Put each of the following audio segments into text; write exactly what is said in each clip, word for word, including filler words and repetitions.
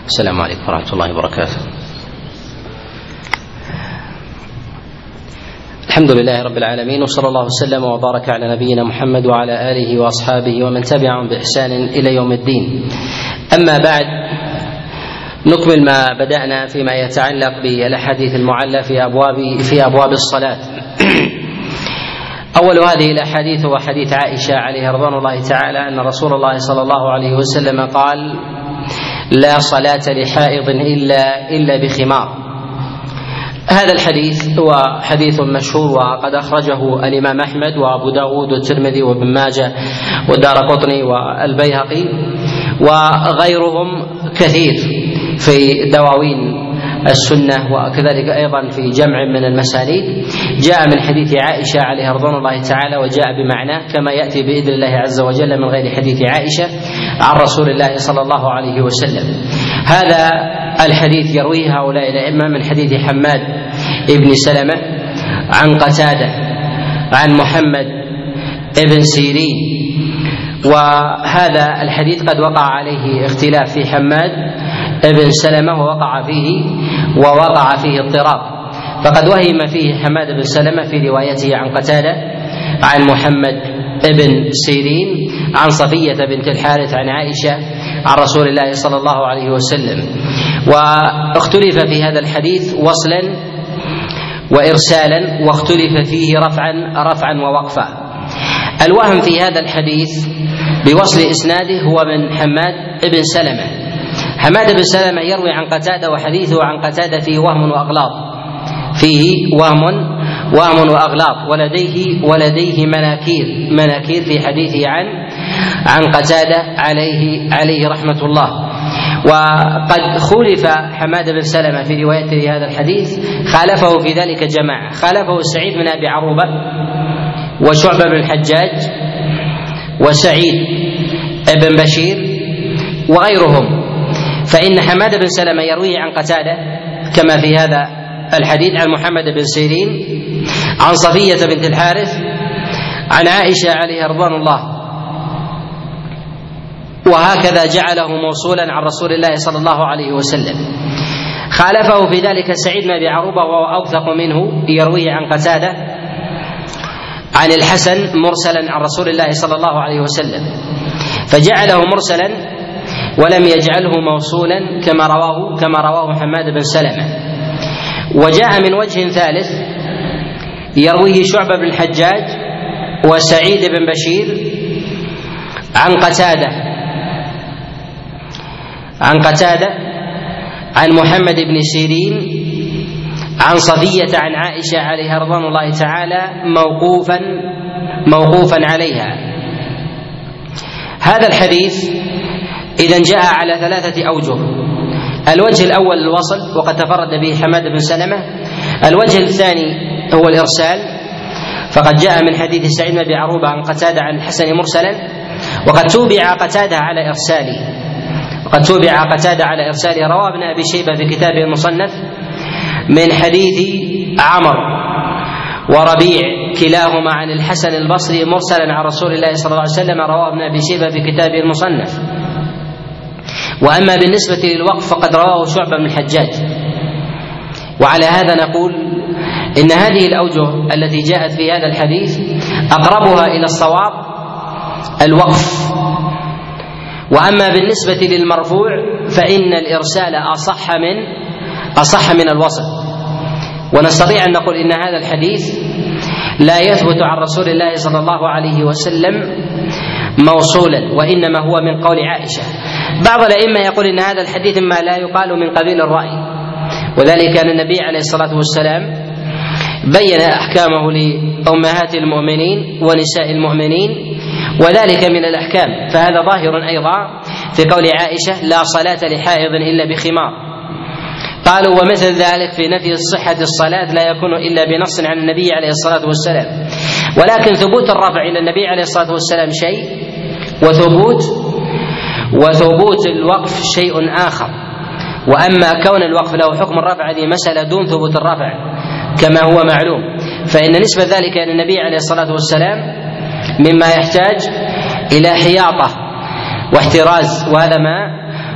السلام عليكم ورحمة الله وبركاته. الحمد لله رب العالمين، وصلى الله وسلم وبارك على نبينا محمد وعلى آله وأصحابه ومن تبعهم بإحسان إلى يوم الدين. أما بعد، نكمل ما بدأنا فيما يتعلق بالأحاديث المعلة في أبواب في أبواب الصلاة. أول هذه الأحاديث هو حديث عائشة عليها رضوان الله تعالى أن رسول الله صلى الله عليه وسلم قال: لا صلاة لحائض إلا إلا بخمار. هذا الحديث هو حديث مشهور، وقد أخرجه الإمام أحمد وأبو داود والترمذي وابن ماجه والدارقطني والبيهقي وغيرهم كثير في دواوين السنة، وكذلك أيضا في جمع من المسانيد جاء من حديث عائشة عليها رضوان الله تعالى، وجاء بمعناه كما يأتي بإذن الله عز وجل من غير حديث عائشة عن رسول الله صلى الله عليه وسلم. هذا الحديث يرويه هؤلاء الأئمة من حديث حماد ابن سلمة عن قتادة عن محمد ابن سيرين، وهذا الحديث قد وقع عليه اختلاف في حماد ابن سلمة ووقع فيه ووقع فيه اضطراب، فقد وهم فيه حماد بن سلمة في روايته عن قتادة عن محمد ابن سيرين عن صفية بنت الحارث عن عائشة عن رسول الله صلى الله عليه وسلم. واختلف في هذا الحديث وصلا وإرسالا، واختلف فيه رفعا رفعا ووقفا. الوهم في هذا الحديث بوصل إسناده هو من حماد بن سلمة. حماد بن سلمة يروي عن قتادة، وحديثه عن قتادة فيه وهم وأغلاط، فيه وهم وهم وأغلاط ولديه ولديه مناكير مناكير في حديثه عن عن قتادة عليه عليه رحمة الله. وقد خولف حماد بن سلمة في روايته لهذا الحديث، خالفه في ذلك جماعة، خالفه سعيد بن أبي عروبة وشعبة بن الحجاج وسعيد بن بشير وغيرهم. فإن حماد بن سلمة يروي عن قتادة كما في هذا الحديث عن محمد بن سيرين عن صفية بنت الحارث عن عائشة عليها رضوان الله، وهكذا جعله موصولا عن رسول الله صلى الله عليه وسلم. خالفه في ذلك سعيد بن أبي عروبة وهو أوثق منه، يرويه عن قتادة عن الحسن مرسلا عن رسول الله صلى الله عليه وسلم، فجعله مرسلا ولم يجعله موصولا كما رواه كما رواه حماد بن سلمة. وجاء من وجه ثالث يرويه شعبة بن الحجاج وسعيد بن بشير عن قتادة عن قتادة عن محمد بن سيرين عن صفية عن عائشة عليها رضوان الله تعالى موقوفا موقوفا عليها. هذا الحديث إذن جاء على ثلاثة أوجه. الوجه الأول الوصل، وقد تفرد به حماد بن سلمة. الوجه الثاني هو الإرسال، فقد جاء من حديث سعيد بن أبي عروبة عن قتادة عن الحسن مرسلا، وقد توبع قتادة على إرساله وقد توبع قتادة على إرساله رواه ابن أبي شيبة في كتابه المصنف من حديث عمر وربيع كلاهما عن الحسن البصري مرسلا عن رسول الله صلى الله عليه وسلم، رواه ابن أبي شيبة في كتابه المصنف. وأما بالنسبة للوقف فقد رواه شعبة بن الحجاج. وعلى هذا نقول إن هذه الأوجه التي جاءت في هذا الحديث أقربها إلى الصواب الوقف. وأما بالنسبة للمرفوع فإن الإرسال أصح من أصح من الوصل. ونستطيع أن نقول إن هذا الحديث لا يثبت عن رسول الله صلى الله عليه وسلم موصولا، وإنما هو من قول عائشة. بعض الأئمة يقول إن هذا الحديث ما لا يقال من قبيل الرأي، وذلك أن النبي عليه الصلاة والسلام بين أحكامه لأمهات المؤمنين ونساء المؤمنين، وذلك من الأحكام. فهذا ظاهر أيضا في قول عائشة: لا صلاة لحائض إلا بخمار. قالوا: ومثل ذلك في نفي صحة الصلاة لا يكون إلا بنص عن النبي عليه الصلاة والسلام. ولكن ثبوت الرفع إلى النبي عليه الصلاة والسلام شيء، وثبوت وثبوت الوقف شيء آخر. وأما كون الوقف له حكم الرفع هذه مسألة دون ثبوت الرفع كما هو معلوم، فإن نسبة ذلك إلى النبي عليه الصلاة والسلام مما يحتاج إلى حياطة واحتراز، وهذا ما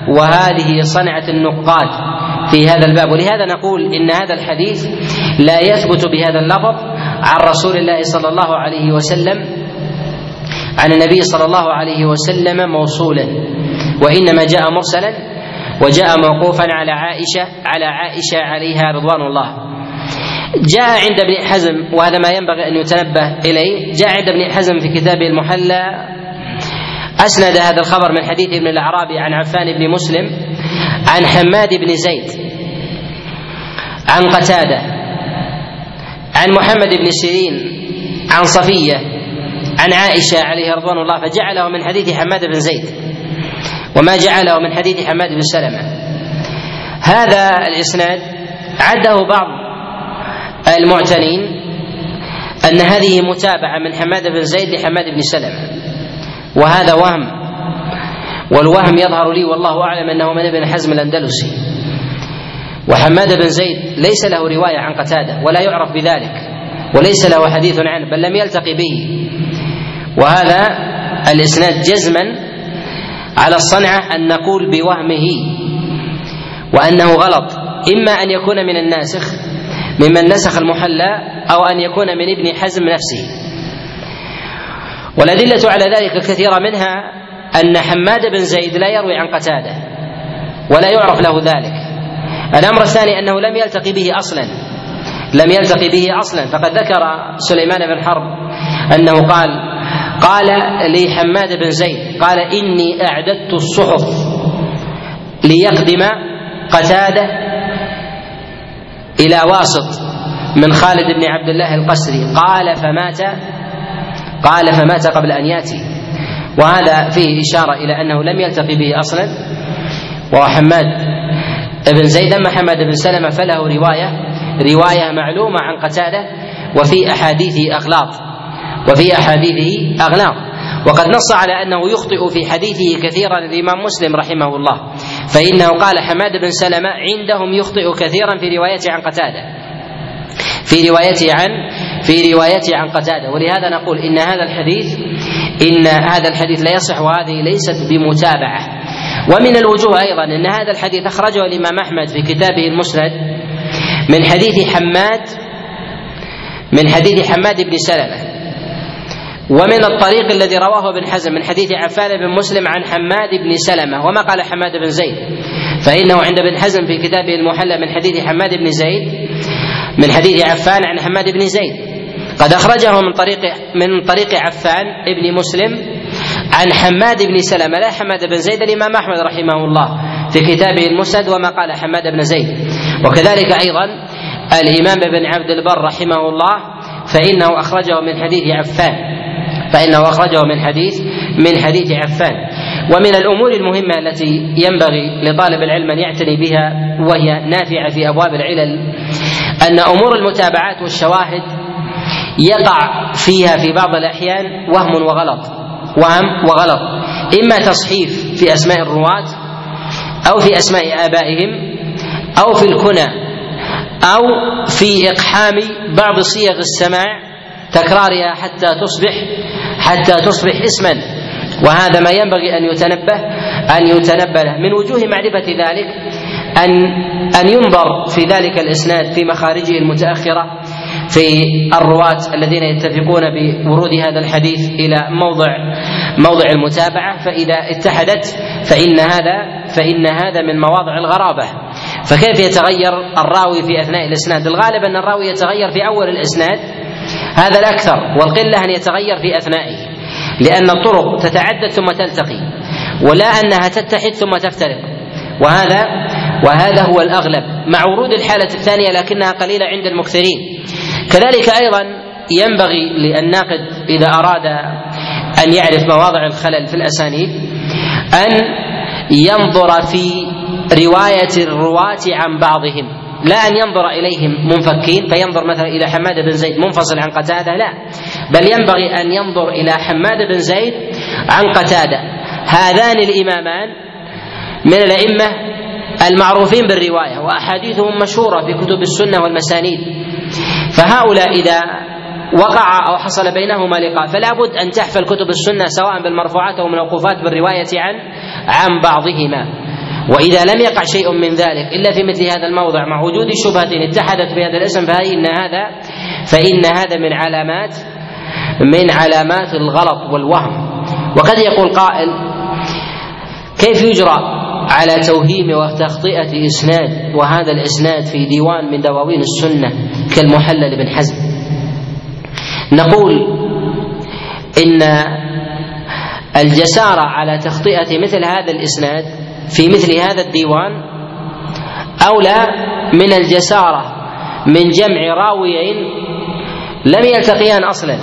وهذه صنعة النقاد في هذا الباب. ولهذا نقول إن هذا الحديث لا يثبت بهذا اللفظ عن رسول الله صلى الله عليه وسلم عن النبي صلى الله عليه وسلم موصولا، وإنما جاء مرسلا وجاء موقوفا على عائشة على عائشة عليها رضوان الله. جاء عند ابن حزم، وهذا ما ينبغي أن يتنبه إليه، جاء عند ابن حزم في كتابه المحلى أسند هذا الخبر من حديث ابن الأعرابي عن عفان بن مسلم عن حماد بن زيد عن قتادة عن محمد بن سيرين عن صفية عن عائشة عليها رضوان الله، فجعله من حديث حماد بن زيد وما جعله من حديث حماد بن سلمة. هذا الإسناد عده بعض المعتنين أن هذه متابعة من حماد بن زيد لحماد بن سلمة، وهذا وهم، والوهم يظهر لي والله أعلم أنه من ابن حزم الأندلسي، وحماد بن زيد ليس له رواية عن قتادة ولا يعرف بذلك وليس له حديث عنه بل لم يلتقي به. وهذا الإسناد جزما على الصنعة أن نقول بوهمه وأنه غلط، إما أن يكون من الناسخ ممن نسخ المحلى أو أن يكون من ابن حزم نفسه. والأدلة على ذلك كثيرة، منها أن حماد بن زيد لا يروي عن قتادة ولا يعرف له ذلك. الأمر الثاني أنه لم يلتقي به أصلا لم يلتقي به أصلا فقد ذكر سليمان بن حرب أنه قال قال لي حماد بن زيد قال إني أعددت الصحف ليقدم قتادة إلى واسط من خالد بن عبد الله القسري قال فمات قال فمات قبل أن يأتي. وهذا فيه إشارة إلى أنه لم يلتقي به أصلا وحماد بن زيد. أما حماد بن سلمة فله رواية رواية معلومة عن قتادة وفي أحاديثه أغلاط وفي أحاديثه أغلاط وقد نص على أنه يخطئ في حديثه كثيرا الإمام مسلم رحمه الله، فإنه قال حماد بن سلمة عندهم يخطئ كثيرا في روايته عن قتادة في روايته عن في روايته عن قتادة. ولهذا نقول إن هذا الحديث إن هذا الحديث لا يصح، وهذه ليست بمتابعة. ومن الوجوه أيضا أن هذا الحديث أخرجه الإمام أحمد في كتابه المسند من حديث حماد من حديث حماد بن سلمة، ومن الطريق الذي رواه ابن حزم من حديث عفان بن مسلم عن حماد بن سلمة. وما قال حماد بن زيد فإنه عند ابن حزم في كتابه المحلى من حديث حماد بن زيد من حديث عفان عن حماد بن زيد قد أخرجه من طريق من طريق عفان ابن مسلم عن حماد بن سلمة لا حماد بن زيد الإمام أحمد رحمه الله في كتابه المسند وما قال حماد بن زيد. وكذلك أيضا الإمام ابن عبد البر رحمه الله فإنه أخرجه من حديث عفان فإنه أخرجه من حديث من حديث عفان. ومن الأمور المهمة التي ينبغي لطالب العلم أن يعتني بها وهي نافعة في أبواب العلل أن أمور المتابعات والشواهد يقع فيها في بعض الأحيان وهم وغلط وهم وغلط إما تصحيف في أسماء الرواة أو في أسماء آبائهم أو في الكنى أو في إقحام بعض صيغ السماع تكرارها حتى تصبح حتى تصبح اسما، وهذا ما ينبغي أن يتنبه أن يتنبه له. من وجوه معرفة ذلك أن أن ينظر في ذلك الإسناد في مخارجه المتأخرة في الرواة الذين يتفقون بورود هذا الحديث إلى موضع موضع المتابعة، فإذا اتحدت فإن هذا فإن هذا من مواضع الغرابة. فكيف يتغير الراوي في أثناء الإسناد؟ الغالب أن الراوي يتغير في أول الإسناد، هذا الأكثر، والقلة أن يتغير في أثنائه، لأن الطرق تتعدد ثم تلتقي ولا أنها تتحد ثم تفترق، وهذا وهذا هو الأغلب مع ورود الحالة الثانية لكنها قليلة عند المكثرين. كذلك أيضا ينبغي للناقد إذا أراد أن يعرف مواضع الخلل في الأسانيد أن ينظر في رواية الرواة عن بعضهم، لا أن ينظر إليهم منفكين فينظر مثلا إلى حماد بن زيد منفصل عن قتادة، لا، بل ينبغي أن ينظر إلى حماد بن زيد عن قتادة. هذان الإمامان من الأئمة المعروفين بالرواية وأحاديثهم مشهورة في كتب السنة والمسانيد، فهؤلاء إذا وقع أو حصل بينهما لقاء فلا بد أن تحفل كتب السنة سواء بالمرفوعات أو الموقوفات بالرواية عن عن بعضهما. وإذا لم يقع شيء من ذلك إلا في مثل هذا الموضع مع وجود شبهة اتحدت بهذا الاسم فإن هذا فإن هذا من علامات من علامات الغلط والوهم. وقد يقول قائل: كيف يجرى على توهيم وتخطئة إسناد وهذا الإسناد في ديوان من دواوين السنة كالمحلل بن حزم؟ نقول إن الجسارة على تخطئة مثل هذا الإسناد في مثل هذا الديوان أولى من الجسارة من جمع راويين لم يلتقيان أصلا،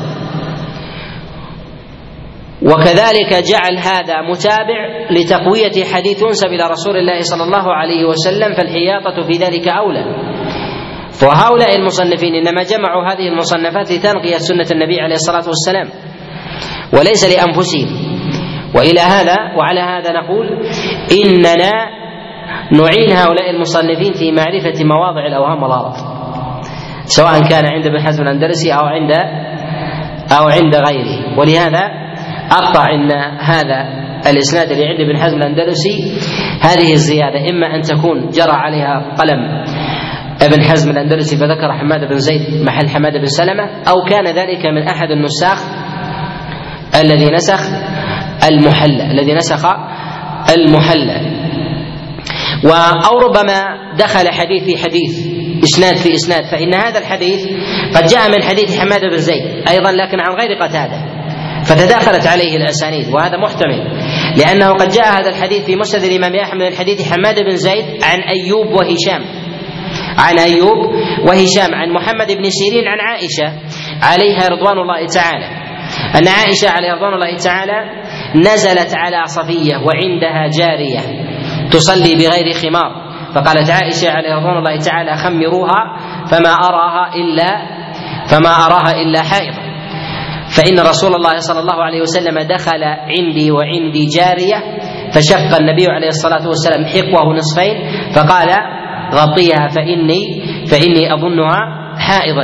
وكذلك جعل هذا متابع لتقوية حديث ينسب إلى رسول الله صلى الله عليه وسلم، فالحياطة في ذلك أولى. فهؤلاء المصنفين إنما جمعوا هذه المصنفات لتنقية سنة النبي عليه الصلاة والسلام وليس لأنفسهم. وإلى هذا وعلى هذا نقول إننا نعين هؤلاء المصنفين في معرفة مواضع الأوهام والغلط، سواء كان عند ابن حزم الأندلسي أو عند أو عند غيره. ولهذا أقطع أن هذا الإسناد اللي عند ابن حزم الأندلسي هذه الزيادة إما أن تكون جرى عليها قلم ابن حزم الأندلسي فذكر حماد بن زيد محل حماد بن سلمة، أو كان ذلك من أحد النساخ الذي نسخ المحلى الذي نسخ المحلى أو ربما دخل حديث في حديث إسناد في إسناد، فإن هذا الحديث قد جاء من حديث حماد بن زيد أيضا لكن عن غير قتادة، فتداخلت عليه الأسانيد، وهذا محتمل لأنه قد جاء هذا الحديث في مسند الإمام أحمد من حديث حماد بن زيد عن أيوب وهشام عن أيوب وهشام عن محمد بن سيرين عن عائشة عليها رضوان الله تعالى أن عائشة عليها رضوان الله تعالى نزلت على صفية وعندها جارية تصلي بغير خمار، فقالت عائشة عليها رضوان الله تعالى: خمروها فما أراها إلا فما أراها إلا حائض. فإن رسول الله صلى الله عليه وسلم دخل عندي وعندي جارية فشق النبي عليه الصلاة والسلام حقوه نصفين فقال: غطيها فإني فإني أظنها حائضا،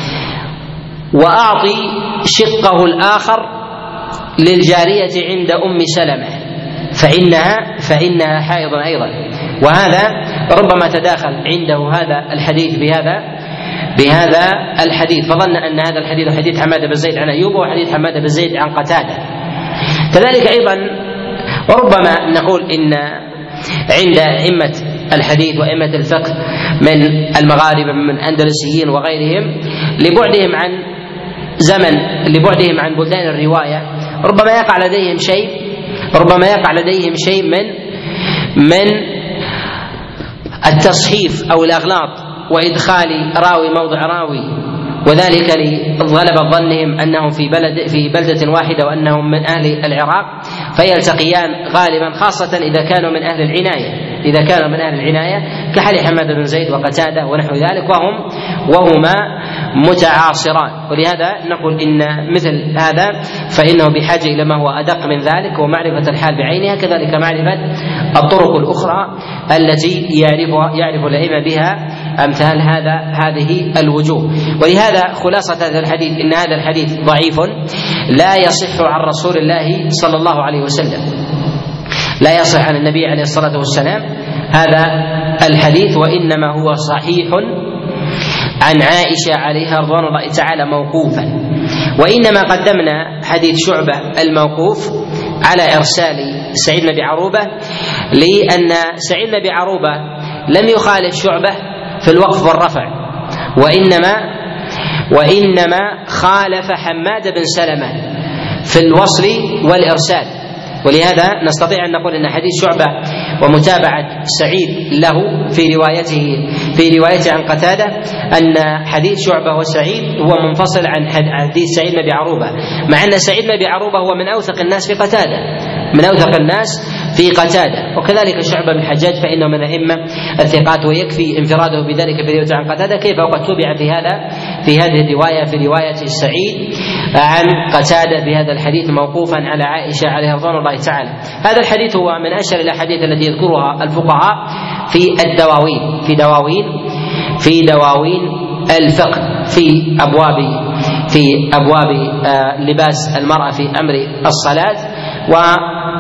وأعطي شقه الآخر للجارية عند أم سلمة فإنها فإنها حائض أيضا. وهذا ربما تداخل عنده هذا الحديث بهذا بهذا الحديث، فظن أن هذا الحديث حديث حماد بن زيد عن أيوب وحديث حماد بن زيد عن قتادة. كذلك أيضا وربما نقول إن عند أئمة الحديث وأئمة الفقه من المغاربة من أندلسيين وغيرهم لبعدهم عن زمن لبعدهم عن بلدان الرواية ربما يقع لديهم شيء ربما يقع لديهم شيء من من التصحيف أو الأغلاط وإدخال راوي موضع راوي، وذلك لغلبة ظنهم أنهم في بلد في بلدة واحدة وأنهم من أهل العراق فيلتقيان غالبا، خاصة إذا كانوا من أهل العناية إذا كانوا من أهل العناية كحال حماد بن زيد وقتادة ونحو ذلك، وهم وهما متعاصران. ولهذا نقول إن مثل هذا فإنه بحاجة إلى ما هو أدق من ذلك ومعرفة الحال بعينها، كذلك معرفة الطرق الأخرى التي يعرفها يعرف الأئمة بها أمثال هذا هذه الوجوه. ولهذا خلاصة هذا الحديث إن هذا الحديث ضعيف لا يصح عن رسول الله صلى الله عليه وسلم، لا يصح عن النبي عليه الصلاة والسلام هذا الحديث، وإنما هو صحيح عن عائشة عليها رضوان الله تعالى موقوفا. وإنما قدمنا حديث شعبة الموقوف على إرسال سعيد بن أبي عروبة لأن سعيد بن أبي عروبة لم يخالف شعبة في الوقف والرفع، وإنما وإنما خالف حماد بن سلمة في الوصل والإرسال. ولهذا نستطيع أن نقول أن حديث شعبة ومتابعة سعيد له في روايته في روايته عن قتادة أن حديث شعبة وسعيد هو منفصل عن حديث سعيد بن أبي عروبة، مع أن سعيد بن أبي عروبة هو من أوثق الناس في قتادة من أوثق الناس في قتادة وكذلك شعبة بن الحجاج فإنه من الأئمة الثقات ويكفي انفراده بذلك في روايته عن قتادة، كيف وقد تبع في هذا في هذه الرواية في رواية سعيد عن قتادة بهذا الحديث موقوفا على عائشة عليها رضوان الله تعالى. هذا الحديث هو من أشهر الأحاديث التي يذكرها الفقهاء في الدواوين في دواوين في دواوين الفقه في أبواب في أبواب لباس المرأة في أمر الصلاة،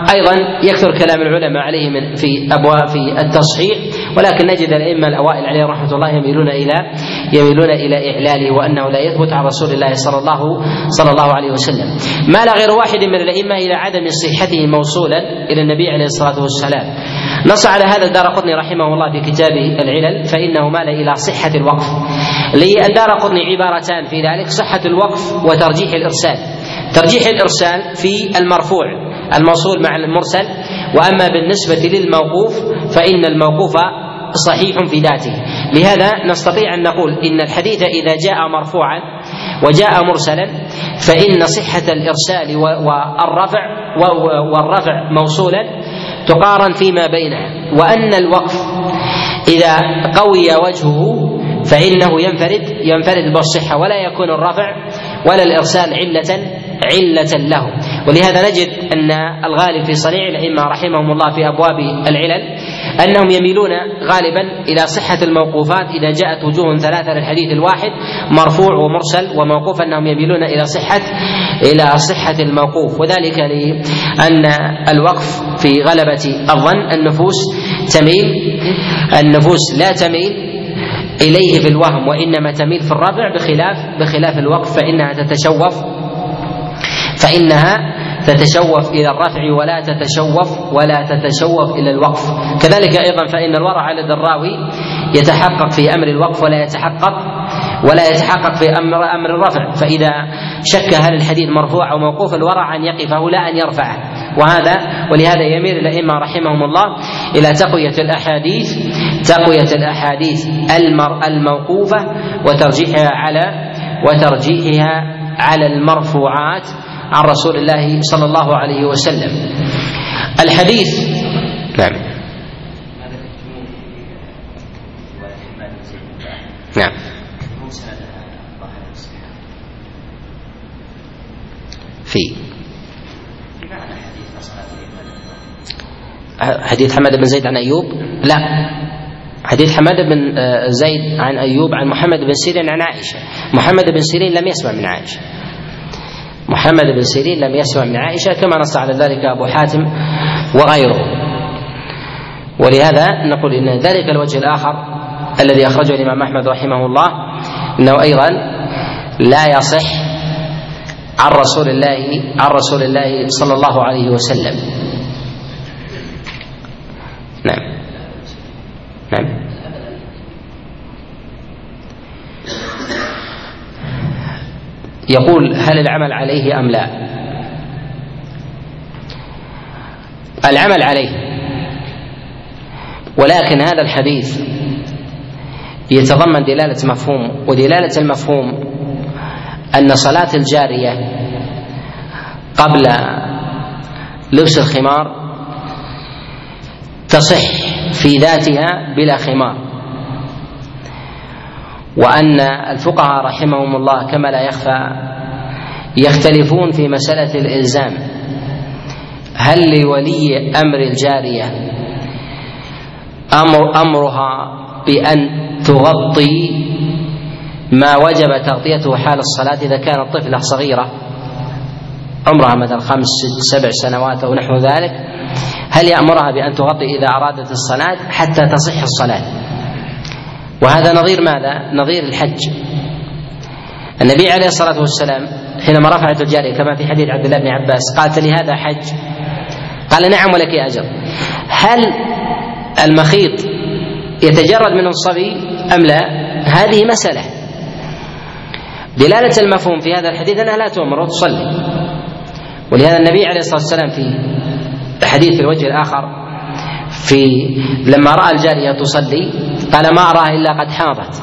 أيضا يكثر كلام العلماء عليه من في أبواب في التصحيح، ولكن نجد الأئمة الأوائل عليهم رحمة الله يميلون إلى يميلون إلى إعلاله وأنه لا يثبت عن رسول الله صلى الله صلى الله عليه وسلم. مال غير واحد من الأئمة إلى عدم صحته موصولا إلى النبي عليه الصلاة والسلام. نص على هذا الدارقطني رحمه الله في كتابه العلل، فإنه مال إلى صحة الوقف. للدارقطني عبارتان في ذلك: صحة الوقف وترجيح الإرسال. ترجيح الإرسال في المرفوع الموصول مع المرسل، وأما بالنسبة للموقوف فإن الموقوف صحيح في ذاته. لهذا نستطيع أن نقول إن الحديث إذا جاء مرفوعا وجاء مرسلا فإن صحة الإرسال والرفع والرفع موصولا تقارن فيما بينها، وأن الوقف إذا قوي وجهه فإنه ينفرد ينفرد بالصحة، ولا يكون الرفع ولا الإرسال علة علة له. ولهذا نجد أن الغالب في صنيع الأئمة رحمهم الله في أبواب العلل أنهم يميلون غالبا إلى صحة الموقوفات إذا جاءت وجوه ثلاثة للحديث الواحد مرفوع ومرسل وموقوف، أنهم يميلون إلى صحة إلى صحة الموقوف، وذلك لأن الوقف في غلبة الظن النفوس تميل النفوس لا تميل إليه في الوهم، وإنما تميل في الرفع بخلاف بخلاف الوقف، فإنها تتشوف فإنها تتشوف إلى الرفع ولا تتشوف ولا تتشوف إلى الوقف. كذلك أيضا فإن الورع لدى الراوي يتحقق في أمر الوقف ولا يتحقق ولا يتحقق في أمر أمر الرفع، فإذا شك هل الحديث مرفوع أو موقوف الورع أن يقفه لا أن يرفعه. وهذا ولهذا يميل الأئمة رحمهم الله إلى تقوية الأحاديث تقوية الأحاديث الموقوفة وترجيحها على وترجيحها على المرفوعات عن رسول الله صلى الله عليه وسلم. الحديث نعم نعم في حديث حماد بن زيد عن أيوب، لا، حديث حماد بن زيد عن أيوب عن محمد بن سيرين عن عائشة. محمد بن سيرين لم يسمع من عائشة محمد بن سيرين لم يسمع من عائشة كما نص على ذلك أبو حاتم وغيره. ولهذا نقول إن ذلك الوجه الآخر الذي أخرجه الإمام أحمد رحمه الله أنه أيضا لا يصح عن رسول الله عن رسول الله صلى الله عليه وسلم. نعم نعم يقول: هل العمل عليه أم لا؟ العمل عليه، ولكن هذا الحديث يتضمن دلالة مفهوم، ودلالة المفهوم أن صلاة الجارية قبل لبس الخمار تصح في ذاتها بلا خمار، وأن الفقهاء رحمهم الله كما لا يخفى يختلفون في مسألة الإلزام، هل لولي أمر الجارية أمر أمرها بأن تغطي ما وجب تغطيته حال الصلاة إذا كانت طفلة صغيرة عمرها مثلا خمس ست سبع سنوات أو نحو ذلك، هل يأمرها بأن تغطي إذا أرادت الصلاة حتى تصح الصلاة؟ وهذا نظير ماذا؟ نظير الحج. النبي عليه الصلاة والسلام حينما رفعت الجارية كما في حديث عبد الله بن عباس قالت: لي هذا حج؟ قال: نعم ولك أجر. هل المخيط يتجرد منه الصبي أم لا؟ هذه مسألة. دلالة المفهوم في هذا الحديث أنها لا تؤمر وتصلي، ولهذا النبي عليه الصلاة والسلام في حديث في الوجه الآخر في لما رأى الجارية تصلي قال: ما أراها إلا قد حاضت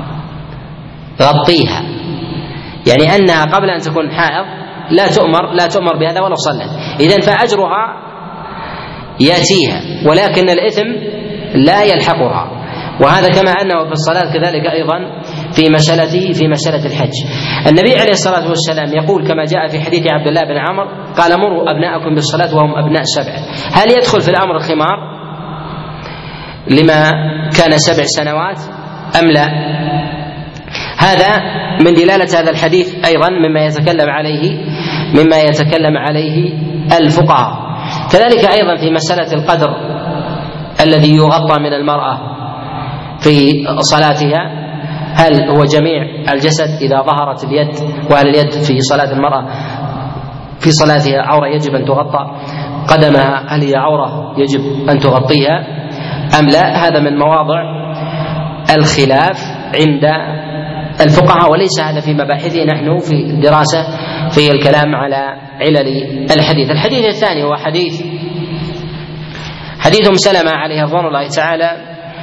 غطيها، يعني أنها قبل أن تكون حائض لا تؤمر لا تؤمر بهذا ولو صلت، إذن فأجرها يأتيها ولكن الإثم لا يلحقها. وهذا كما أنه في الصلاة كذلك أيضا في مسألة في مسألة الحج. النبي عليه الصلاة والسلام يقول كما جاء في حديث عبد الله بن عمرو قال: مروا أبناءكم بالصلاة وهم أبناء سبع. هل يدخل في الأمر الخمار لما كان سبع سنوات أم لا؟ هذا من دلالة هذا الحديث أيضا مما يتكلم عليه مما يتكلم عليه الفقهاء. كذلك أيضا في مسألة القدر الذي يغطى من المرأة في صلاتها، هل هو جميع الجسد إذا ظهرت اليد، وهل اليد في صلاة المرأة في صلاتها عورة يجب أن تغطى، قدمها هل هي عورة يجب أن تغطيها أم لا؟ هذا من مواضع الخلاف عند الفقهاء، وليس هذا في مباحثه، نحن في الدراسة في الكلام على علل الحديث. الحديث الثاني هو حديث حديث أم سلمة عليه رضوان الله تعالى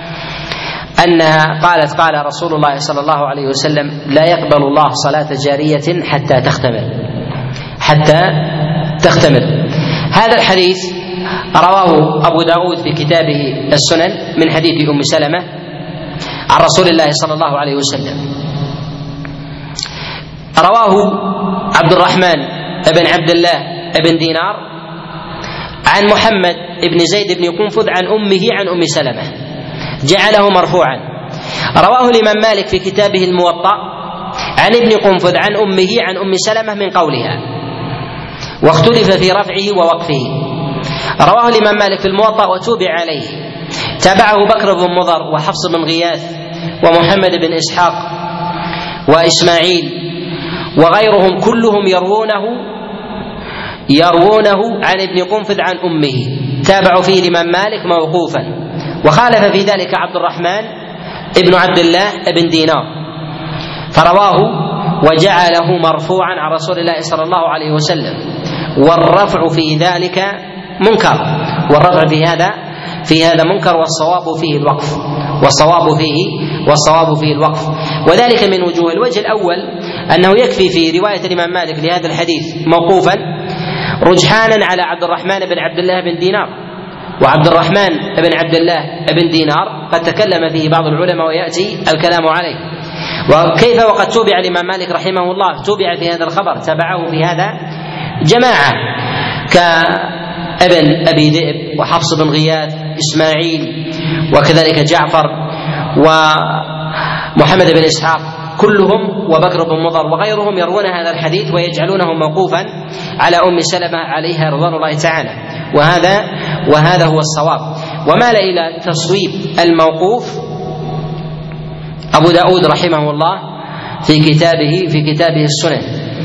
أنها قالت قال رسول الله صلى الله عليه وسلم: لا يقبل الله صلاة جارية حتى تختمر حتى تختمر. هذا الحديث رواه أبو داود في كتابه السنن من حديث أم سلمة عن رسول الله صلى الله عليه وسلم. رواه عبد الرحمن بن عبد الله بن دينار عن محمد بن زيد بن قنفذ عن أمه عن أم سلمة، جعله مرفوعا. رواه الإمام مالك في كتابه الموطأ عن ابن قنفذ عن أمه عن أم سلمة من قولها، واختلف في رفعه ووقفه. رواه الإمام مالك في الموطأ وتوبع عليه، تابعه بكر بن مضر وحفص بن غياث ومحمد بن إسحاق وإسماعيل وغيرهم، كلهم يروونه يروونه عن ابن قنفذ عن أمه، تابعوا فيه الإمام مالك موقوفا، وخالف في ذلك عبد الرحمن ابن عبد الله بن دينار فرواه وجعله مرفوعا عن رسول الله صلى الله عليه وسلم. والرفع في ذلك منكر، والرفع في هذا في هذا منكر، والصواب فيه الوقف والصواب فيه والصواب فيه الوقف وذلك من وجوه. الوجه الأول أنه يكفي في رواية الإمام مالك لهذا الحديث موقوفا رجحانا على عبد الرحمن بن عبد الله بن دينار، وعبد الرحمن بن عبد الله بن دينار قد تكلم فيه بعض العلماء ويأتي الكلام عليه. وكيف وقد تبع الإمام مالك رحمه الله، تبع في هذا الخبر، تبعه في هذا جماعة كابن أبي ذئب وحفص بن غياث إسماعيل وكذلك جعفر ومحمد بن إسحاق كلهم، وبكر بن مضر وغيرهم يروون هذا الحديث ويجعلونه موقوفا على أم سلمة عليها رضوان الله تعالى، وهذا وهذا هو الصواب. ومال إلى تصويب الموقوف أبو داود رحمه الله في كتابه في كتابه السنن.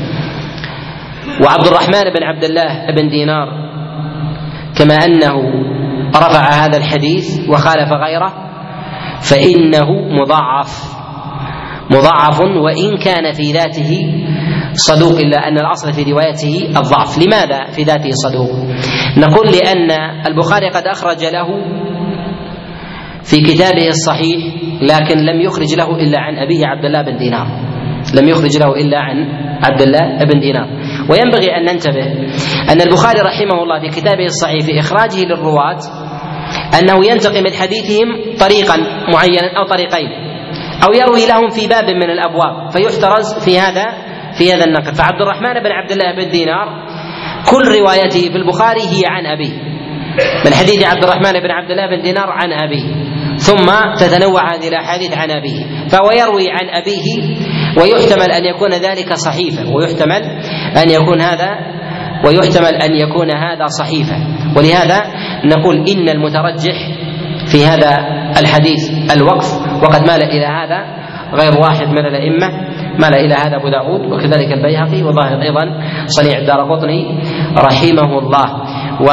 وعبد الرحمن بن عبد الله بن دينار كما أنه رفع هذا الحديث وخالف غيره فإنه مضاعف مضاعف وإن كان في ذاته صدوق، إلا أن الأصل في روايته الضعف. لماذا في ذاته صدوق؟ نقول لأن البخاري قد أخرج له في كتابه الصحيح لكن لم يخرج له إلا عن أبيه عبد الله بن دينار، لم يخرج له إلا عن عبد الله بن دينار. وينبغي أن ننتبه أن البخاري رحمه الله في كتابه الصحيح في إخراجه للرواة أنه ينتقي من حديثهم طريقا معينا أو طريقين، أو يروي لهم في باب من الأبواب فيحترز في هذا في هذا النقل. فعبد الرحمن بن عبد الله بن دينار كل روايته في البخاري هي عن أبيه، من حديث عبد الرحمن بن عبد الله بن دينار عن أبيه، ثم تتنوع هذه الأحاديث عن أبيه، فهو يروي عن أبيه ويحتمل أن يكون ذلك صحيفة، ويحتمل أن يكون هذا ويحتمل أن يكون هذا صحيفة. ولهذا نقول إن المترجح في هذا الحديث الوقف، وقد مال إلى هذا غير واحد من الأئمة، مال إلى هذا أبو داود وكذلك البيهقي وظاهر أيضا صنيع الدارقطني رحمه الله. و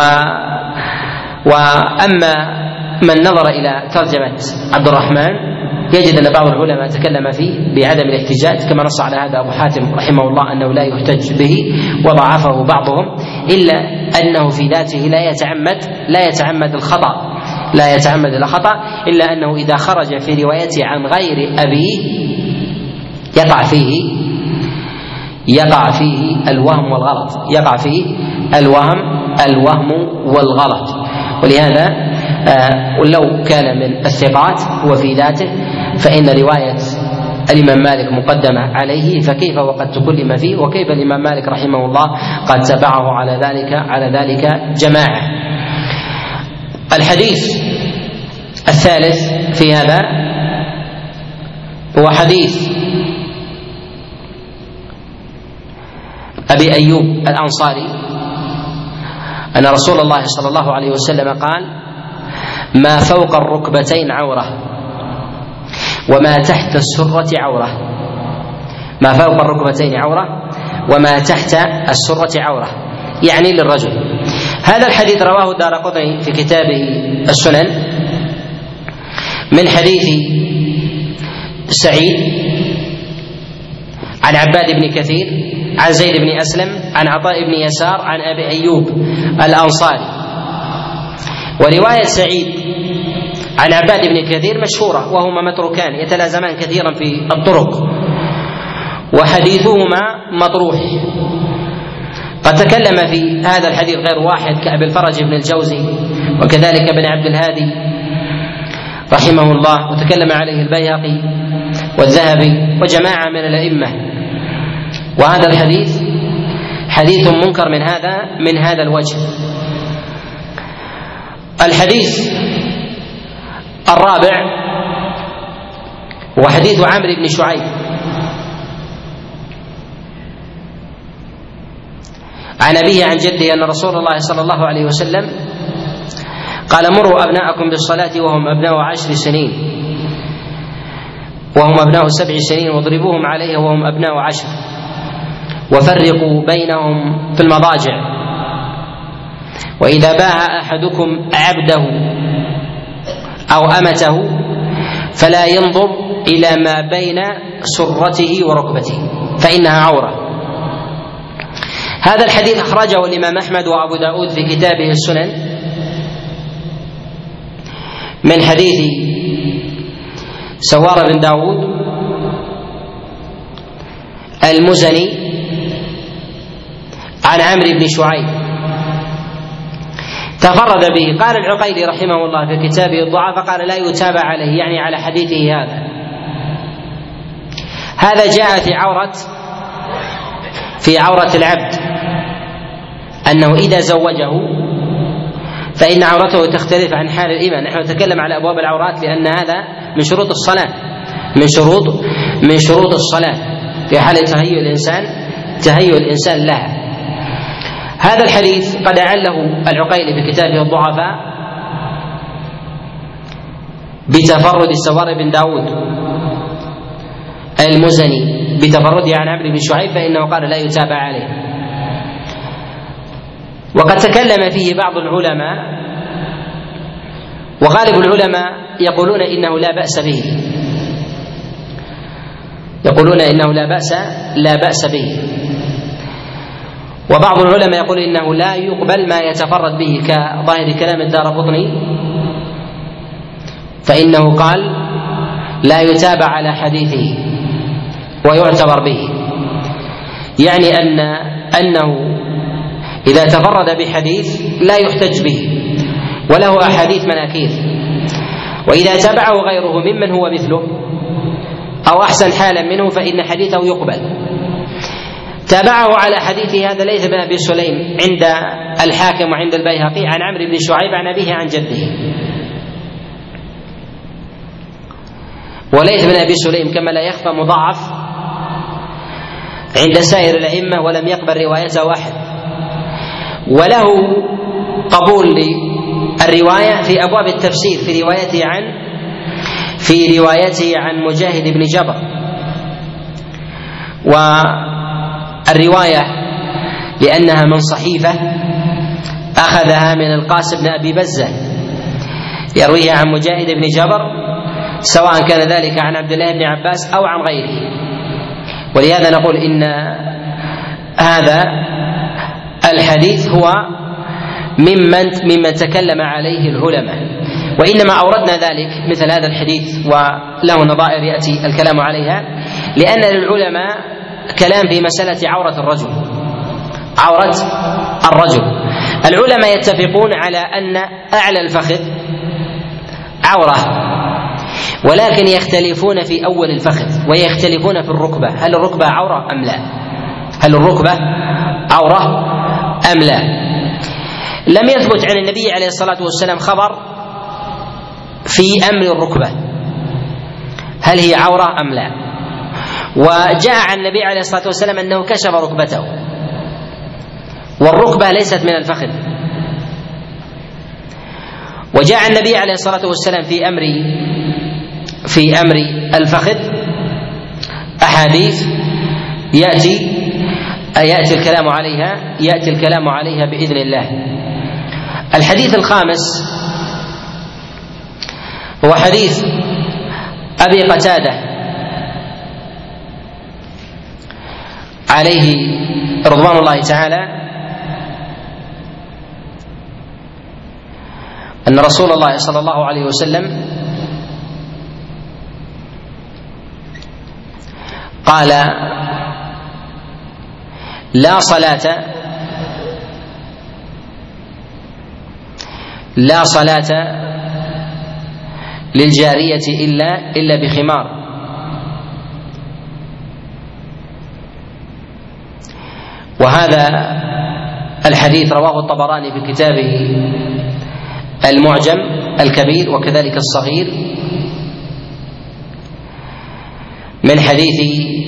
وأما من نظر إلى ترجمة عبد الرحمن يجد أن بعض العلماء تكلم فيه بعدم الاحتجاج، كما نص على هذا أبو حاتم رحمه الله أنه لا يحتج به، وضعفه بعضهم، إلا أنه في ذاته لا يتعمد لا يتعمد الخطأ لا يتعمد الخطأ إلا أنه إذا خرج في روايته عن غير أبيه يقع فيه يقع فيه الوهم والغلط يقع فيه الوهم الوهم والغلط. ولهذا آه ولو كان من الثقات وفي ذاته فإن رواية الإمام مالك مقدمة عليه، فكيف وقد تكلم فيه، وكيف الإمام مالك رحمه الله قد تبعه على ذلك على ذلك جماعة. الحديث الثالث في هذا هو حديث أبي أيوب الأنصاري أن رسول الله صلى الله عليه وسلم قال: ما فوق الركبتين عورة وما تحت السرة عورة. ما فوق الركبتين عورة وما تحت السرة عورة، يعني للرجل. هذا الحديث رواه الدارقطني في كتابه السنن من حديث سعيد عن عباد بن كثير عن زيد بن أسلم عن عطاء بن يسار عن أبي أيوب الأنصاري. ورواية سعيد عن عباد بن كثير مشهورة، وهما متروكان يتلازمان كثيرا في الطرق، وحديثهما مطروح. قد تكلم في هذا الحديث غير واحد كأبي الفرج بن الجوزي وكذلك ابن عبد الهادي رحمه الله، وتكلم عليه البيهقي والذهبي وجماعة من الأئمة. وهذا الحديث حديث منكر من هذا من هذا الوجه. الحديث الرابع هو حديث عمرو بن شعيب عن أبيه عن جده أن رسول الله صلى الله عليه وسلم قال: مروا أبناءكم بالصلاة وهم أبناء عشر سنين وهم أبناء سبع سنين واضربوهم عليها وهم أبناء عشر، وفرقوا بينهم في المضاجع، وإذا باع أحدكم عبده أو أمته فلا ينظر إلى ما بين سرته وركبته فإنها عورة. هذا الحديث أخرجه الإمام أحمد وأبو داود في كتابه السنن من حديث سوار بن داود المزني عن عمرو بن شعيب تفرد به. قال العقيلي رحمه الله في كتابه الضعف فقال: لا يتابع عليه، يعني على حديثه هذا. هذا جاء في عورة في عورة العبد أنه إذا زوجه فإن عورته تختلف عن حال الإمام. نحن نتكلم على أبواب العورات لأن هذا من شروط الصلاة من شروط من شروط الصلاة في حال تهيؤ الإنسان تهيؤ الإنسان لها. هذا الحديث قد أعله العقيلي في كتابه الضعفاء بتفرد سوار بن داود المزني بتفرده عن عمرو بن شعيب، فإنه قال لا يتابع عليه. وقد تكلم فيه بعض العلماء، وغالب العلماء يقولون إنه لا بأس به يقولون إنه لا بأس لا بأس به وبعض العلماء يقول إنه لا يقبل ما يتفرد به كظاهر كلام الدارقطني، فإنه قال لا يتابع على حديثه ويعتبر به، يعني أن أنه إذا تفرد بحديث لا يحتج به وله أحاديث مناكير، وإذا تابعه غيره ممن هو مثله أو أحسن حالا منه فإن حديثه يقبل. تابعه على حديثه هذا ليث بن أبي سليم عند الحاكم وعند البيهقي عن عمرو بن شعيب عن أبيه عن جده. وليث بن أبي سليم كما لا يخفى مضاعف عند سائر الأئمة ولم يقبل روايته أحد، وله قبول للرواية في أبواب التفسير في روايته عن في روايته عن مجاهد بن جبر. والرواية لأنها من صحيفة أخذها من القاسم بن أبي بزة يرويها عن مجاهد بن جبر، سواء كان ذلك عن عبد الله بن عباس أو عن غيره. ولهذا نقول إن هذا الحديث هو ممن ممن تكلم عليه العلماء، وإنما أوردنا ذلك مثل هذا الحديث وله نظائر يأتي الكلام عليها لأن للعلماء كلام في مسألة عورة الرجل عورة الرجل العلماء يتفقون على أن أعلى الفخذ عورة، ولكن يختلفون في أول الفخذ ويختلفون في الركبة، هل الركبة عورة أم لا؟ هل الركبة عورة أم لا؟ لم يثبت عن النبي عليه الصلاة والسلام خبر في أمر الركبة هل هي عورة أم لا، وجاء عن النبي عليه الصلاة والسلام أنه كشف ركبته، والركبة ليست من الفخذ وجاء النبي عليه الصلاة والسلام في أمر في أمر الفخذ أحاديث يأتي يأتي الكلام عليها يأتي الكلام عليها بإذن الله. الحديث الخامس هو حديث أبي قتادة عليه رضوان الله تعالى أن رسول الله صلى الله عليه وسلم قال: لا صلاة لا صلاة للجارية إلا إلا بخمار. وهذا الحديث رواه الطبراني في كتابه المعجم الكبير وكذلك الصغير من حديث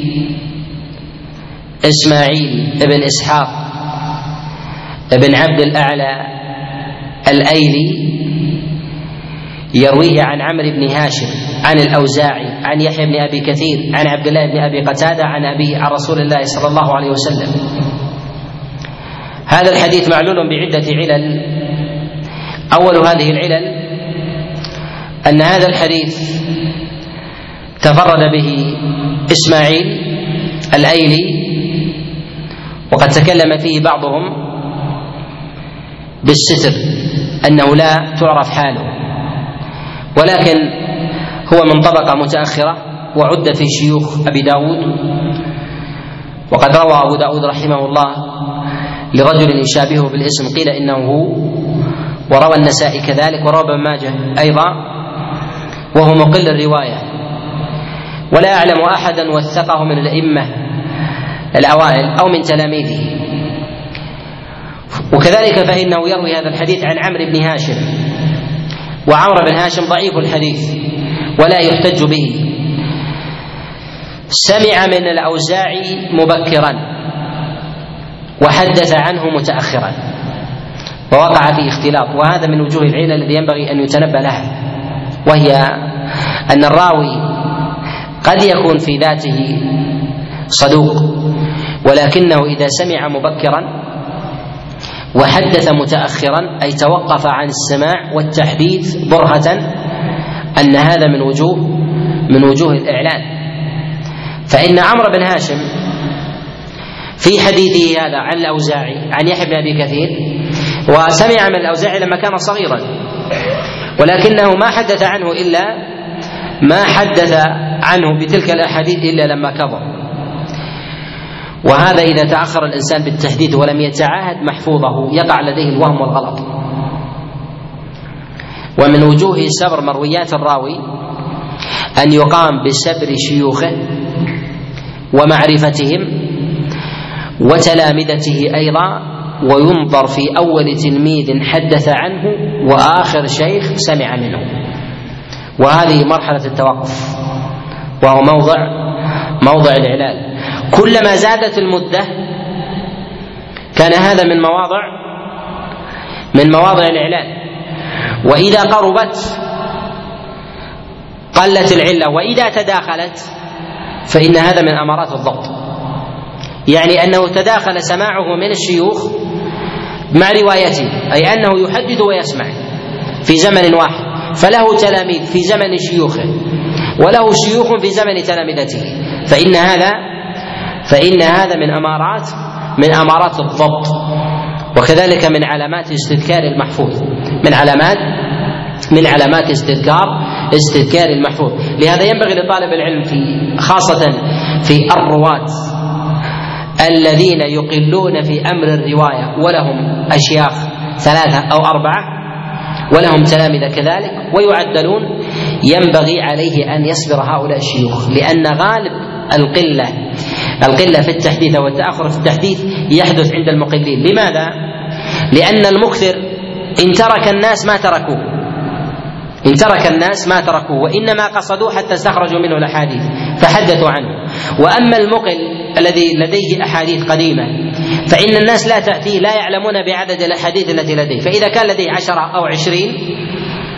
إسماعيل بن إسحاق بن عبد الأعلى الأيلي يرويه عن عمرو بن هاشم عن الأوزاعي عن يحيى بن أبي كثير عن عبد الله بن أبي قتادة عن أبيه عن رسول الله صلى الله عليه وسلم. هذا الحديث معلول بعدة علل. أول هذه العلل أن هذا الحديث تفرد به إسماعيل الأيلي، وقد تكلم فيه بعضهم بالستر أنه لا تعرف حاله، ولكن هو من طبقة متأخرة وعد في شيوخ أبي داود. وقد روى أبو داود رحمه الله لرجل يشابهه بالاسم قيل إنه هو، وروى النسائي كذلك، وروى ابن ماجه أيضا، وهو مقل الرواية، ولا أعلم أحدا وثقه من الأئمة الأوائل أو من تلاميذه. وكذلك فإنه يروي هذا الحديث عن عمرو بن هاشم، وعمرو بن هاشم ضعيف الحديث ولا يحتج به. سمع من الأوزاعي مبكرا وحدث عنه متأخرا، ووقع في اختلاط، وهذا من وجوه العلل الذي ينبغي أن يتنبه لها، وهي أن الراوي قد يكون في ذاته صدوق، ولكنه إذا سمع مبكرا وحدث متأخرا أي توقف عن السماع والتحديث برهة أن هذا من وجوه من وجوه الإعلان. فإن عمرو بن هاشم في حديثه هذا عن الأوزاعي عن يحيى بن أبي كثير، وسمع من الأوزاعي لما كان صغيرا، ولكنه ما حدث عنه إلا ما حدث عنه بتلك الأحاديث إلا لما كبر. وهذا إذا تأخر الإنسان بالتحديث ولم يتعاهد محفوظه يقع لديه الوهم والغلط. ومن وجوه سبر مرويات الراوي أن يقام بسبر شيوخه ومعرفتهم وتلامذته أيضا، وينظر في أول تلميذ حدث عنه وآخر شيخ سمع منه، وهذه مرحلة التوقف، وهو موضع موضع الإعلال. كلما زادت المدة كان هذا من مواضع من مواضع الإعلال، وإذا قربت قلت العلة، وإذا تداخلت فإن هذا من أمارات الضبط، يعني أنه تداخل سماعه من الشيوخ مع روايته، أي أنه يحدث ويسمع في زمن واحد، فله تلاميذ في زمن شيوخه وله شيوخ في زمن تلامذته، فإن هذا فإن هذا من أمارات من أمارات الضبط، وكذلك من علامات استذكار المحفوظ من علامات من علامات استذكار استذكار المحفوظ. لهذا ينبغي لطالب العلم في خاصة في الرواة الذين يقلون في أمر الرواية ولهم أشياخ ثلاثة أو أربعة ولهم تلامذة كذلك ويعدلون، ينبغي عليه أن يصبر هؤلاء الشيوخ، لأن غالب القلة القلة في التحديث والتأخر في التحديث يحدث عند المقلين. لماذا؟ لأن المكثر إن ترك الناس ما تركوه إن ترك الناس ما تركوه وإنما قصدوا حتى استخرجوا منه الأحاديث فحدثوا عنه. وأما المقل الذي لديه أحاديث قديمة فإن الناس لا تأتيه لا يعلمون بعدد الأحاديث التي لديه، فإذا كان لديه عشرة أو عشرين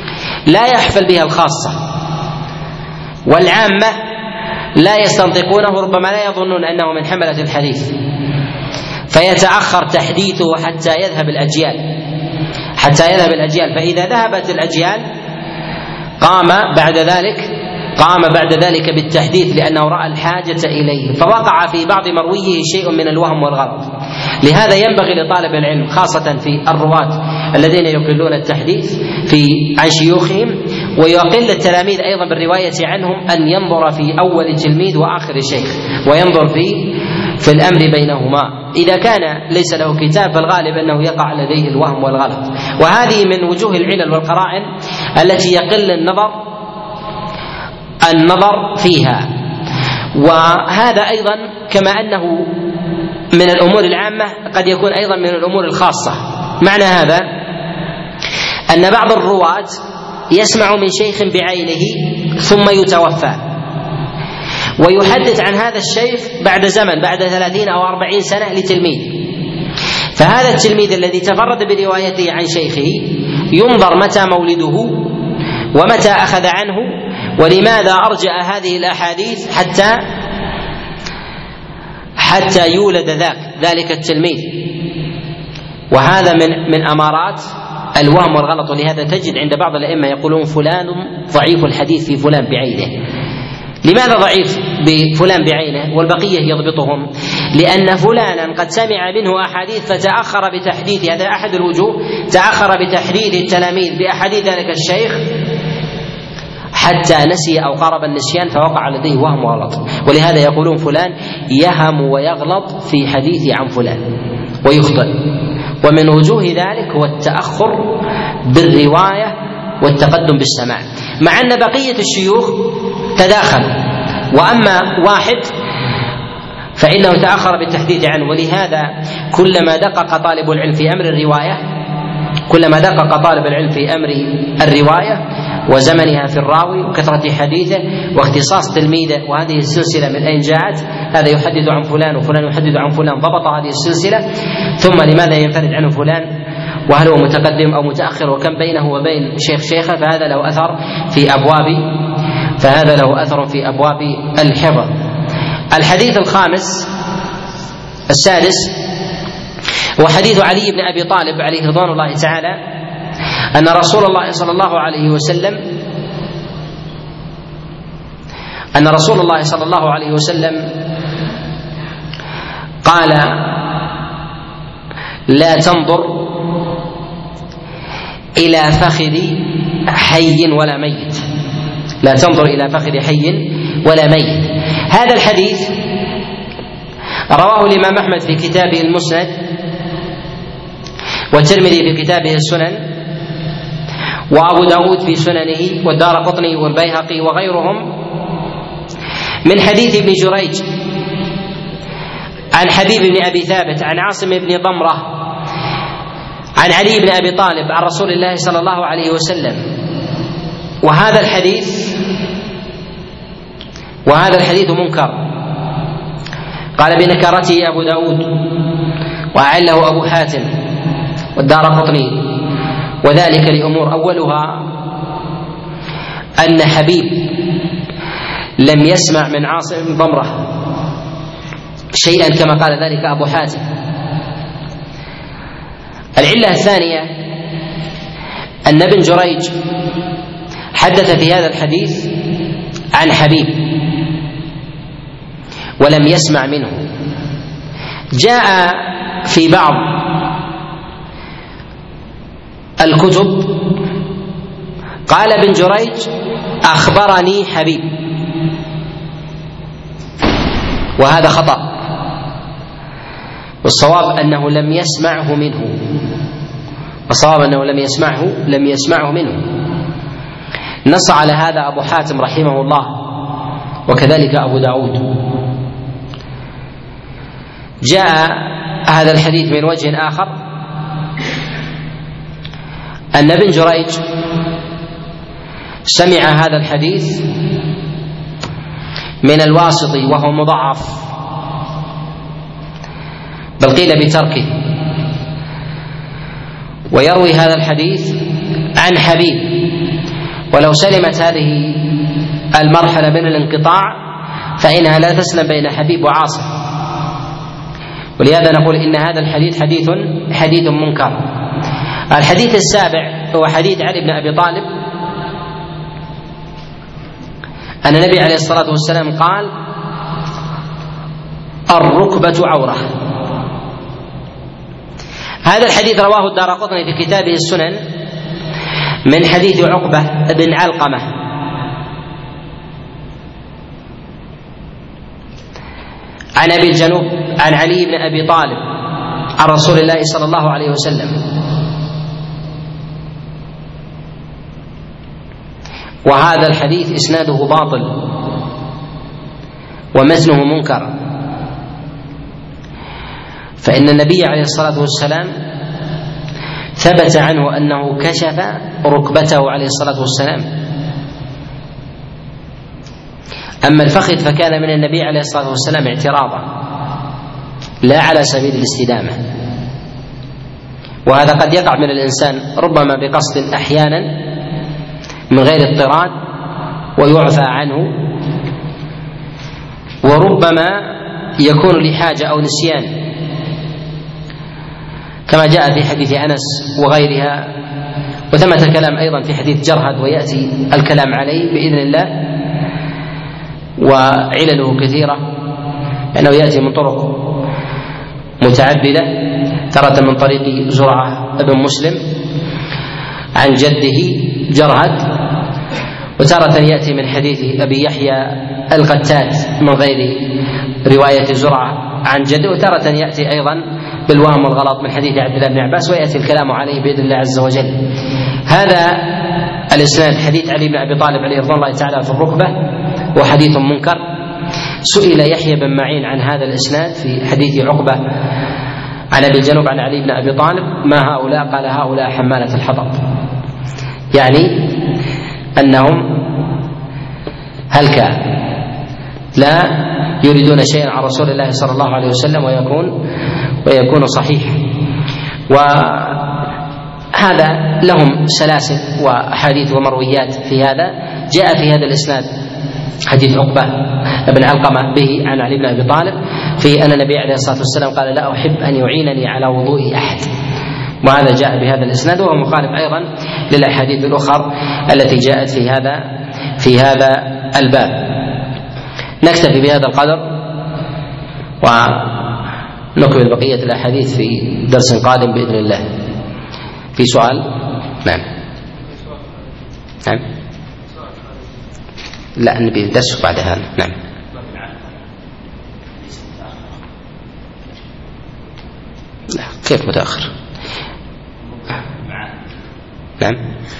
لا يحفل بها الخاصة، والعامة لا يستنطقونه، ربما لا يظنون أنه من حملة الحديث، فيتأخر تحديثه حتى يذهب الأجيال حتى يذهب الأجيال فإذا ذهبت الأجيال قام بعد ذلك قام بعد ذلك بالتحديث لأنه رأى الحاجة إليه، فوقع في بعض مرويه شيء من الوهم والغلط. لهذا ينبغي لطالب العلم خاصة في الرواة الذين يقلون التحديث في عن شيوخهم ويقل التلاميذ أيضا بالرواية عنهم أن ينظر في أول تلميذ وآخر شيخ، وينظر في في الأمر بينهما. إذا كان ليس له كتاب فالغالب أنه يقع لديه الوهم والغلط، وهذه من وجوه العلل والقرائن التي يقل النظر النظر فيها. وهذا أيضا كما أنه من الأمور العامة قد يكون أيضا من الأمور الخاصة. معنى هذا أن بعض الرواة يسمع من شيخ بعينه ثم يتوفى ويحدث عن هذا الشيخ بعد زمن، بعد ثلاثين أو أربعين سنة لتلميذ، فهذا التلميذ الذي تفرد بروايته عن شيخه ينظر متى مولده ومتى أخذ عنه ولماذا أرجع هذه الأحاديث حتى حتى يولد ذاك ذلك التلميذ، وهذا من من أمارات الوهم والغلط. ولهذا تجد عند بعض الأئمة يقولون فلان ضعيف الحديث في فلان بعينه. لماذا ضعيف بفلان بعينه والبقية يضبطهم؟ لأن فلانا قد سمع منه أحاديث فتأخر بتحديث، هذا أحد الوجوه، تأخر بتحديث التلاميذ بأحاديث ذلك الشيخ حتى نسي أو قارب النسيان فوقع لديه وهم وغلط. ولهذا يقولون فلان يهم ويغلط في حديثه عن فلان ويخطئ. ومن وجوه ذلك هو التأخر بالرواية والتقدم بالسماع، مع أن بقية الشيوخ تداخل، وأما واحد فإنه تأخر بالتحديث عنه. ولهذا كلما دقق طالب العلم في أمر الرواية كلما دقق طالب العلم في أمر الرواية وزمنها في الراوي وكثرة حديثه واختصاص تلميذه وهذه السلسلة من أين جاءت، هذا يحدث عن فلان وفلان يحدث عن فلان، ضبط هذه السلسلة، ثم لماذا ينفرد عنه فلان وهل هو متقدم أو متأخر وكم بينه وبين شيخ شيخه، فهذا له أثر في أبواب فهذا له أثر في أبواب الحفظ. الحديث الخامس السادس هو حديث علي بن أبي طالب عليه رضوان الله تعالى أن رسول الله صلى الله عليه وسلم أن رسول الله صلى الله عليه وسلم قال: لا تنظر إلى فخذ حي ولا ميت، لا تنظر إلى فخذ حي ولا ميت. هذا الحديث رواه الإمام أحمد في كتابه المسند، والترمذي في كتابه السنن، وأبو داود في سننه، والدارقطني والبيهقي وغيرهم من حديث ابن جريج عن حبيب بن أبي ثابت عن عاصم بن ضمرة عن علي بن أبي طالب عن رسول الله صلى الله عليه وسلم. وهذا الحديث وهذا الحديث منكر، قال بنكرته أبو داود وأعله أبو حاتم والدارقطني، وذلك لأمور، أولها أن حبيب لم يسمع من عاصم بن ضمرة شيئا كما قال ذلك أبو حاتم. العلة الثانية أن ابن جريج حدث في هذا الحديث عن حبيب ولم يسمع منه. جاء في بعض الكتب قال ابن جريج: أخبرني حبيب، وهذا خطأ، والصواب أنه لم يسمعه منه والصواب أنه لم يسمعه لم يسمعه منه. نص على هذا أبو حاتم رحمه الله وكذلك أبو داود. جاء هذا الحديث من وجه آخر أن ابن جريج سمع هذا الحديث من الواسطي وهو مضعف، بل قيل بتركه، ويروي هذا الحديث عن حبيب ولو سلمت هذه المرحلة من الانقطاع فإنها لا تسلم بين حبيب وعاصم. ولهذا نقول إن هذا الحديث حديث حديث منكر. الحديث السابع هو حديث علي بن أبي طالب أن النبي عليه الصلاة والسلام قال: الركبة عورة. هذا الحديث رواه الدارقطني في كتابه السنن من حديث عقبة بن علقمة عن أبي الجنوب عن علي بن أبي طالب عن رسول الله صلى الله عليه وسلم. وهذا الحديث إسناده باطل ومتنه منكر، فإن النبي عليه الصلاة والسلام ثبت عنه أنه كشف ركبته عليه الصلاة والسلام. أما الفخذ فكان من النبي عليه الصلاة والسلام اعتراضا لا على سبيل الاستدامة، وهذا قد يقع من الإنسان ربما بقصد أحيانا من غير اضطراد ويعفى عنه، وربما يكون لحاجة أو نسيان كما جاء في حديث أنس وغيرها. وثمة كلام أيضا في حديث جرهد ويأتي الكلام عليه بإذن الله، وعلله كثيرة لأنه يأتي من طرق متعددة، تارة من طريق زرعة بن مسلم عن جده جرهد، وتارة يأتي من حديث أبي يحيى القتات من غير رواية زرعة عن جده، وتارة يأتي أيضا بالوهم والغلط من حديث عبد الله بن عباس، ويأتي الكلام عليه بإذن الله عز وجل. هذا الإسناد حديث علي بن أبي طالب عليه رضوان الله تعالى في الركبة وحديث منكر. سئل يحيى بن معين عن هذا الإسناد في حديث عقبة عن أبي الجنوب عن علي بن أبي طالب: ما هؤلاء؟ قال: هؤلاء حمالة الحطب، يعني أنهم هلكا لا يريدون شيئا عن رسول الله صلى الله عليه وسلم ويكون ويكون صحيح. وهذا لهم سلاسل وأحاديث ومرويات في هذا. جاء في هذا الإسناد حديث عقبة بن علقمة به عن علي بن أبي طالب في أن النبي عليه الصلاة والسلام قال: لا أحب أن يعينني على وضوء أحد، وهذا جاء بهذا الإسناد، وهو مخالف أيضا للأحاديث الأخرى التي جاءت في هذا في هذا الباب. نكتفي بهذا القدر ونكمل بقية الأحاديث في درس قادم بإذن الله. في سؤال؟ نعم نعم لا نبي درس بعد هذا. نعم لا كيف متأخر؟ نعم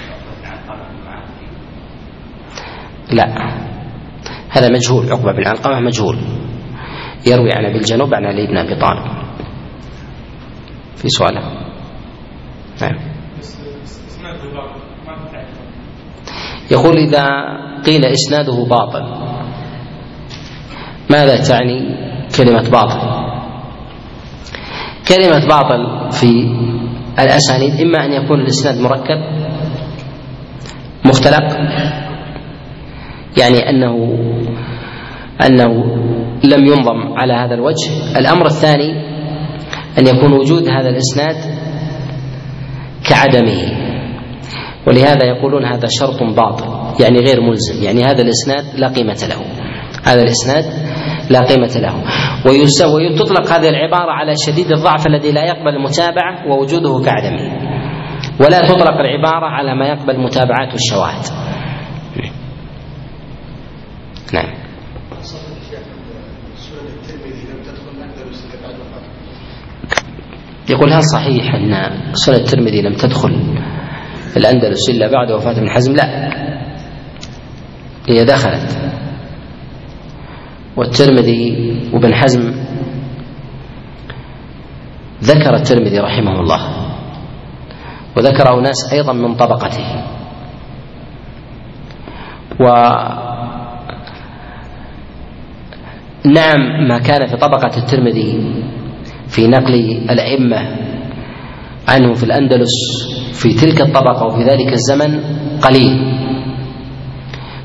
لا هذا مجهول. عقبة بن علقمة مجهول، يروي عن أبي الجنوب عن علي بن أبي طالب. في سؤال؟ نعم. يقول: إذا قيل إسناده باطل ماذا تعني كلمة باطل؟ كلمة باطل في الأسانيد إما أن يكون الإسناد مركب مختلق، يعني أنه أنه لم ينظم على هذا الوجه. الأمر الثاني أن يكون وجود هذا الإسناد كعدمه، ولهذا يقولون هذا شرط باطل يعني غير ملزم، يعني هذا الإسناد لا قيمة له، هذا الإسناد لا قيمة له. وتطلق هذه العبارة على شديد الضعف الذي لا يقبل المتابعة ووجوده كعدمه، ولا تطلق العبارة على ما يقبل متابعات الشواهد. نعم. يقول: هل صحيح أن سنة الترمذي لم تدخل الأندلس إلا بعد وفاة ابن حزم؟ لا، هي دخلت، والترمذي وابن حزم ذكر الترمذي رحمه الله وذكره ناس أيضا من طبقته، ونعم ما كان في طبقة الترمذي في نقل الأئمة عنه في الأندلس في تلك الطبقة وفي ذلك الزمن قليل،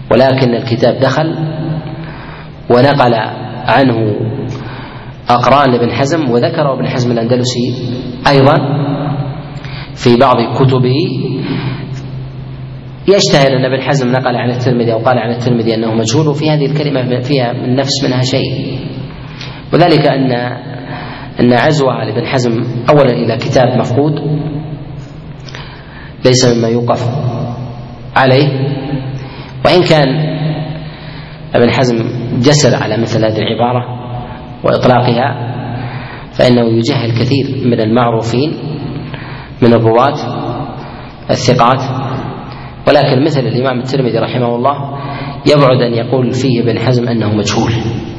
ولكن الكتاب دخل ونقل عنه أقران ابن حزم، وذكر ابن حزم الأندلسي أيضا في بعض كتبه يشتهر أن ابن حزم نقل عن الترمذي أو قال عن الترمذي أنه مجهول، وفي هذه الكلمة فيها من نفس منها شيء، وذلك أن أن عزوها لابن حزم أولا إلى كتاب مفقود ليس مما يوقف عليه، وإن كان ابن حزم جسر على مثل هذه العبارة وإطلاقها فإنه يجهل كثير من المعروفين من الرواة الثقات، ولكن مثل الإمام الترمذي رحمه الله يبعد أن يقول فيه ابن حزم أنه مجهول،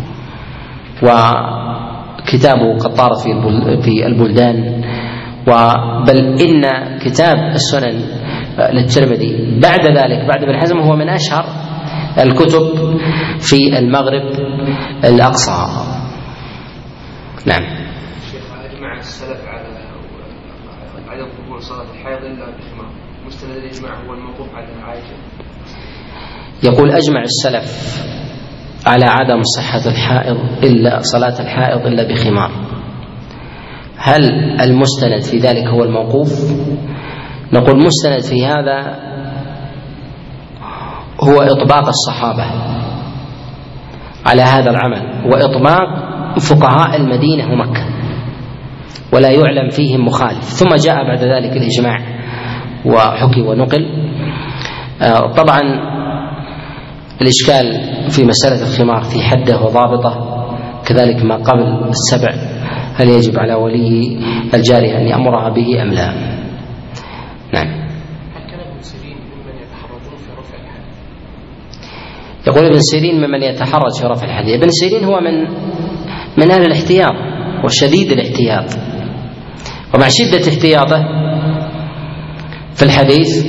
وكتابه قد طارت في البلدان، بل إن كتاب السنن للترمذي بعد ذلك بعد ابن حزم هو من أشهر الكتب في المغرب الأقصى. نعم. شيخ أجمع السلف على عدم قبول صلاة الحائض إلا بخمار، مستند الإجماع هو الموقوف على عائشة. يقول أجمع السلف على عدم صحة الحائض إلا صلاة الحائض إلا بخمار، هل المستند في ذلك هو الموقوف؟ نقول مستند في هذا هو إطباق الصحابة على هذا العمل وإطباق فقهاء المدينة ومكة، ولا يعلم فيهم مخالف، ثم جاء بعد ذلك الإجماع وحكي ونقل. طبعا الإشكال في مسألة الخمار في حده وضابطه، كذلك ما قبل السبع هل يجب على ولي الجارية أن يأمرها به أم لا؟ نعم. يقول ابن سيرين ممن يتحرج في رفع الحديث. ابن سيرين هو من من أهل الاحتياط وشديد الاحتياط، ومع شدة احتياطه في الحديث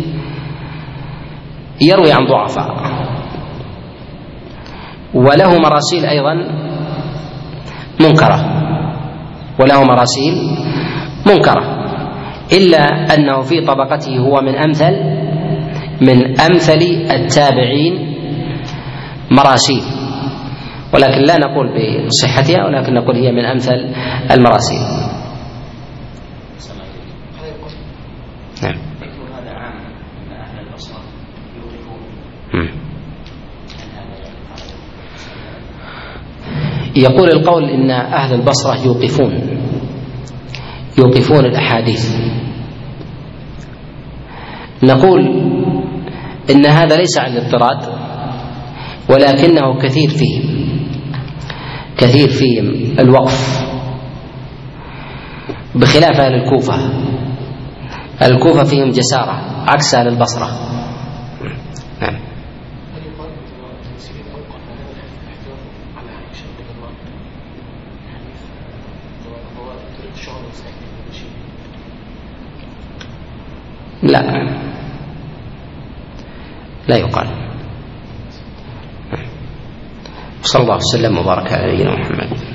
يروي عن ضعفاء، وله مراسيل أيضا منكرة وله مراسيل منكرة إلا أنه في طبقته هو من أمثل من أمثل التابعين مراسيل، ولكن لا نقول بصحتها، ولكن نقول هي من أمثل المراسيل. نعم. يقول القول إن أهل البصرة يوقفون يوقفون الأحاديث، نقول إن هذا ليس عن الاضطراد، ولكنه كثير فيهم كثير فيهم الوقف، بخلاف أهل الكوفة. الكوفة فيهم جسارة عكس أهل البصرة. نعم. لا لا يقال. صلى الله وسلم وبارك على نبينا محمد.